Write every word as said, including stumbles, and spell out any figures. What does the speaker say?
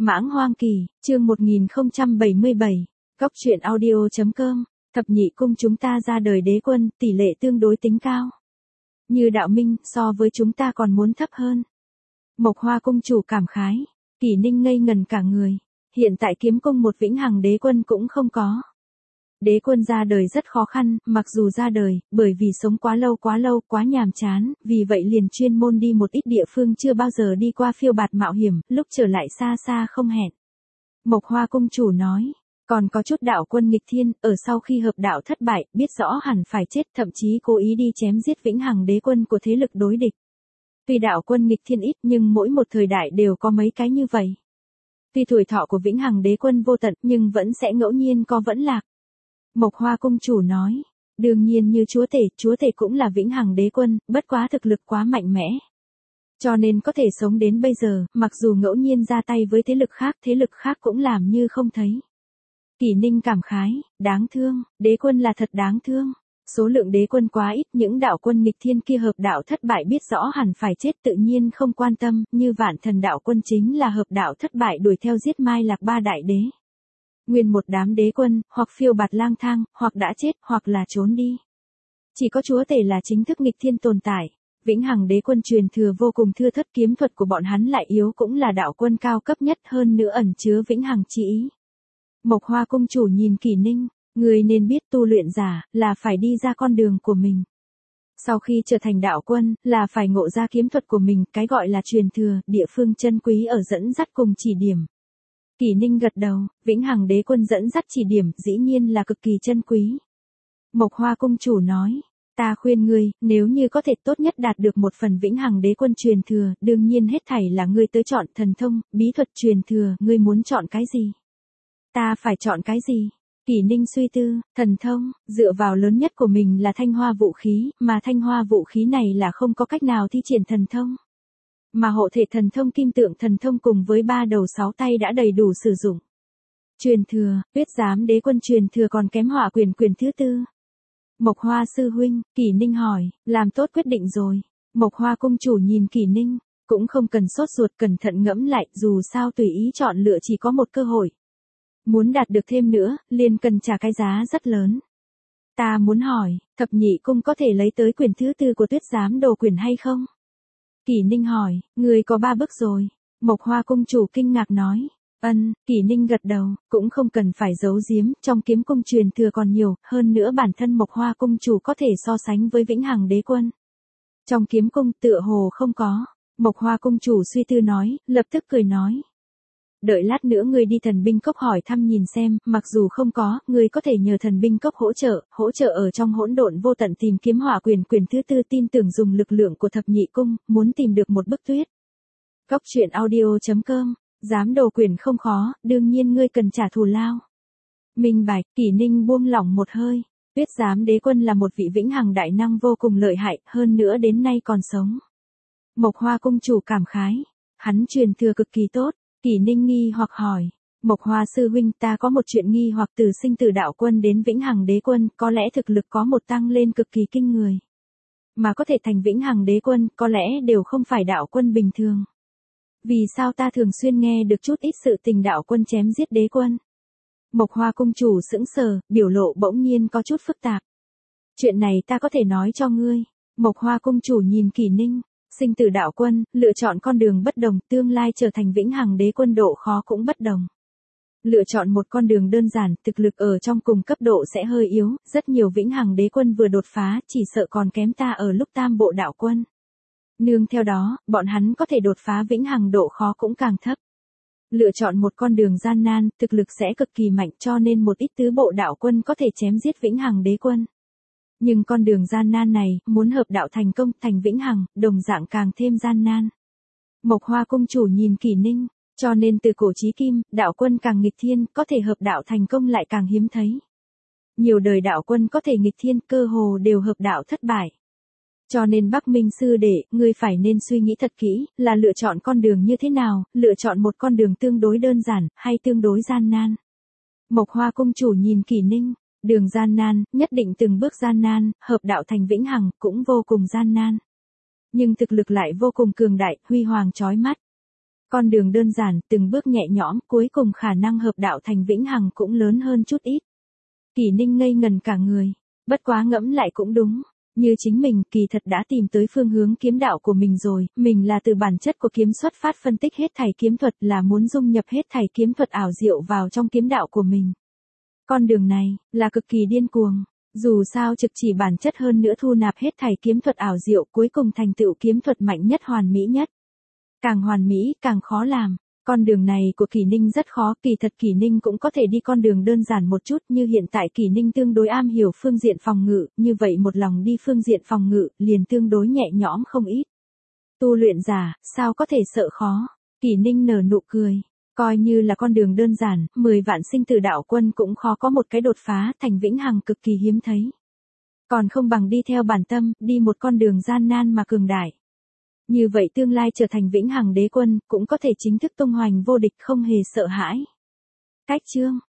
Mãng Hoang Kỳ, chương một nghìn không trăm bảy mươi bảy, Cốc truyện audio chấm com, thập nhị cung chúng ta ra đời đế quân, tỷ lệ tương đối tính cao. Như đạo minh, so với chúng ta còn muốn thấp hơn. Mộc Hoa cung chủ cảm khái, Kỷ Ninh ngây ngần cả người, hiện tại kiếm cung một vĩnh hằng đế quân cũng không có. Đế quân ra đời rất khó khăn, mặc dù ra đời, bởi vì sống quá lâu quá lâu, quá nhàm chán, vì vậy liền chuyên môn đi một ít địa phương chưa bao giờ đi qua phiêu bạt mạo hiểm, lúc trở lại xa xa không hẹn. Mộc Hoa cung chủ nói, còn có chút đạo quân nghịch thiên, ở sau khi hợp đạo thất bại, biết rõ hẳn phải chết, thậm chí cố ý đi chém giết vĩnh hằng đế quân của thế lực đối địch. Tuy đạo quân nghịch thiên ít nhưng mỗi một thời đại đều có mấy cái như vậy. Tuy tuổi thọ của vĩnh hằng đế quân vô tận nhưng vẫn sẽ ngẫu nhiên có vẫn lạc. Mộc Hoa cung chủ nói, đương nhiên như chúa tể, chúa tể cũng là vĩnh hằng đế quân, bất quá thực lực quá mạnh mẽ. Cho nên có thể sống đến bây giờ, mặc dù ngẫu nhiên ra tay với thế lực khác, thế lực khác cũng làm như không thấy. Kỷ Ninh cảm khái, đáng thương, đế quân là thật đáng thương. Số lượng đế quân quá ít, những đạo quân nghịch thiên kia hợp đạo thất bại biết rõ hẳn phải chết tự nhiên không quan tâm, như Vạn Thần đạo quân chính là hợp đạo thất bại đuổi theo giết Mai Lạc ba đại đế. Nguyên một đám đế quân, hoặc phiêu bạt lang thang, hoặc đã chết, hoặc là trốn đi. Chỉ có chúa tể là chính thức nghịch thiên tồn tại. Vĩnh hằng đế quân truyền thừa vô cùng thưa thớt, kiếm thuật của bọn hắn lại yếu, cũng là đạo quân cao cấp nhất, hơn nữa ẩn chứa vĩnh hằng chi ý. Mộc Hoa cung chủ nhìn Kỷ Ninh, người nên biết tu luyện giả, là phải đi ra con đường của mình. Sau khi trở thành đạo quân, là phải ngộ ra kiếm thuật của mình, cái gọi là truyền thừa, địa phương chân quý ở dẫn dắt cùng chỉ điểm. Kỷ Ninh gật đầu, vĩnh hằng đế quân dẫn dắt chỉ điểm, dĩ nhiên là cực kỳ chân quý. Mộc Hoa cung chủ nói, ta khuyên ngươi, nếu như có thể tốt nhất đạt được một phần vĩnh hằng đế quân truyền thừa, đương nhiên hết thảy là ngươi tới chọn thần thông, bí thuật truyền thừa, ngươi muốn chọn cái gì? Ta phải chọn cái gì? Kỷ Ninh suy tư, thần thông, dựa vào lớn nhất của mình là thanh hoa vũ khí, mà thanh hoa vũ khí này là không có cách nào thi triển thần thông. Mà hộ thể thần thông kim tượng thần thông cùng với ba đầu sáu tay đã đầy đủ sử dụng. Truyền thừa, Tuyết Giám đế quân truyền thừa còn kém Hỏa Quyền quyền thứ tư. Mộc Hoa sư huynh, Kỷ Ninh hỏi, làm tốt quyết định rồi. Mộc Hoa cung chủ nhìn Kỷ Ninh, cũng không cần sốt ruột, cẩn thận ngẫm lại, dù sao tùy ý chọn lựa chỉ có một cơ hội. Muốn đạt được thêm nữa, liền cần trả cái giá rất lớn. Ta muốn hỏi, thập nhị cung có thể lấy tới quyền thứ tư của Tuyết Giám đồ quyền hay không? Kỷ Ninh hỏi, người có ba bước rồi. Mộc Hoa cung chủ kinh ngạc nói, ân, Kỷ Ninh gật đầu, cũng không cần phải giấu giếm, trong kiếm cung truyền thừa còn nhiều, hơn nữa bản thân Mộc Hoa cung chủ có thể so sánh với vĩnh hằng đế quân. Trong kiếm cung tựa hồ không có. Mộc Hoa cung chủ suy tư nói, lập tức cười nói. Đợi lát nữa ngươi đi thần binh cốc hỏi thăm nhìn xem, mặc dù không có, ngươi có thể nhờ thần binh cốc hỗ trợ, hỗ trợ ở trong hỗn độn vô tận tìm kiếm Hỏa Quyền quyền thứ tư, tin tưởng dùng lực lượng của thập nhị cung, muốn tìm được một bức tuyết. Cốc truyện audio chấm com, dám đồ quyền không khó, đương nhiên ngươi cần trả thù lao. Minh bạch, Kỷ Ninh buông lỏng một hơi, Tuyết Giám đế quân là một vị vĩnh hằng đại năng vô cùng lợi hại, hơn nữa đến nay còn sống. Mộc Hoa cung chủ cảm khái, hắn truyền thừa cực kỳ tốt. Kỷ Ninh nghi hoặc hỏi, Mộc Hoa sư huynh, ta có một chuyện nghi hoặc, từ sinh từ đạo quân đến vĩnh hằng đế quân, có lẽ thực lực có một tăng lên cực kỳ kinh người. Mà có thể thành vĩnh hằng đế quân, có lẽ đều không phải đạo quân bình thường. Vì sao ta thường xuyên nghe được chút ít sự tình đạo quân chém giết đế quân? Mộc Hoa cung chủ sững sờ, biểu lộ bỗng nhiên có chút phức tạp. Chuyện này ta có thể nói cho ngươi. Mộc Hoa cung chủ nhìn Kỷ Ninh. Sinh tử đạo quân, lựa chọn con đường bất đồng, tương lai trở thành vĩnh hằng đế quân độ khó cũng bất đồng. Lựa chọn một con đường đơn giản, thực lực ở trong cùng cấp độ sẽ hơi yếu, rất nhiều vĩnh hằng đế quân vừa đột phá, chỉ sợ còn kém ta ở lúc tam bộ đạo quân. Nương theo đó, bọn hắn có thể đột phá vĩnh hằng độ khó cũng càng thấp. Lựa chọn một con đường gian nan, thực lực sẽ cực kỳ mạnh, cho nên một ít tứ bộ đạo quân có thể chém giết vĩnh hằng đế quân. Nhưng con đường gian nan này, muốn hợp đạo thành công, thành vĩnh hằng, đồng dạng càng thêm gian nan. Mộc Hoa cung chủ nhìn Kỷ Ninh, cho nên từ cổ chí kim, đạo quân càng nghịch thiên, có thể hợp đạo thành công lại càng hiếm thấy. Nhiều đời đạo quân có thể nghịch thiên, cơ hồ đều hợp đạo thất bại. Cho nên Bắc Minh sư đệ, ngươi phải nên suy nghĩ thật kỹ, là lựa chọn con đường như thế nào, lựa chọn một con đường tương đối đơn giản, hay tương đối gian nan. Mộc Hoa cung chủ nhìn Kỷ Ninh. Đường gian nan, nhất định từng bước gian nan, hợp đạo thành vĩnh hằng, cũng vô cùng gian nan. Nhưng thực lực lại vô cùng cường đại, huy hoàng chói mắt. Con đường đơn giản, từng bước nhẹ nhõm, cuối cùng khả năng hợp đạo thành vĩnh hằng cũng lớn hơn chút ít. Kỷ Ninh ngây ngần cả người, bất quá ngẫm lại cũng đúng. Như chính mình kỳ thật đã tìm tới phương hướng kiếm đạo của mình rồi, mình là từ bản chất của kiếm xuất phát phân tích hết thảy kiếm thuật, là muốn dung nhập hết thảy kiếm thuật ảo diệu vào trong kiếm đạo của mình. Con đường này, là cực kỳ điên cuồng, dù sao trực chỉ bản chất hơn nữa thu nạp hết thảy kiếm thuật ảo diệu cuối cùng thành tựu kiếm thuật mạnh nhất hoàn mỹ nhất. Càng hoàn mỹ, càng khó làm. Con đường này của Kỷ Ninh rất khó, kỳ thật Kỷ Ninh cũng có thể đi con đường đơn giản một chút, như hiện tại Kỷ Ninh tương đối am hiểu phương diện phòng ngự, như vậy một lòng đi phương diện phòng ngự, liền tương đối nhẹ nhõm không ít. Tu luyện giả, sao có thể sợ khó? Kỷ Ninh nở nụ cười, coi như là con đường đơn giản, mười vạn sinh tử đạo quân cũng khó có một cái đột phá, thành vĩnh hằng cực kỳ hiếm thấy. Còn không bằng đi theo bản tâm, đi một con đường gian nan mà cường đại. Như vậy tương lai trở thành vĩnh hằng đế quân, cũng có thể chính thức tung hoành vô địch không hề sợ hãi. Cách chương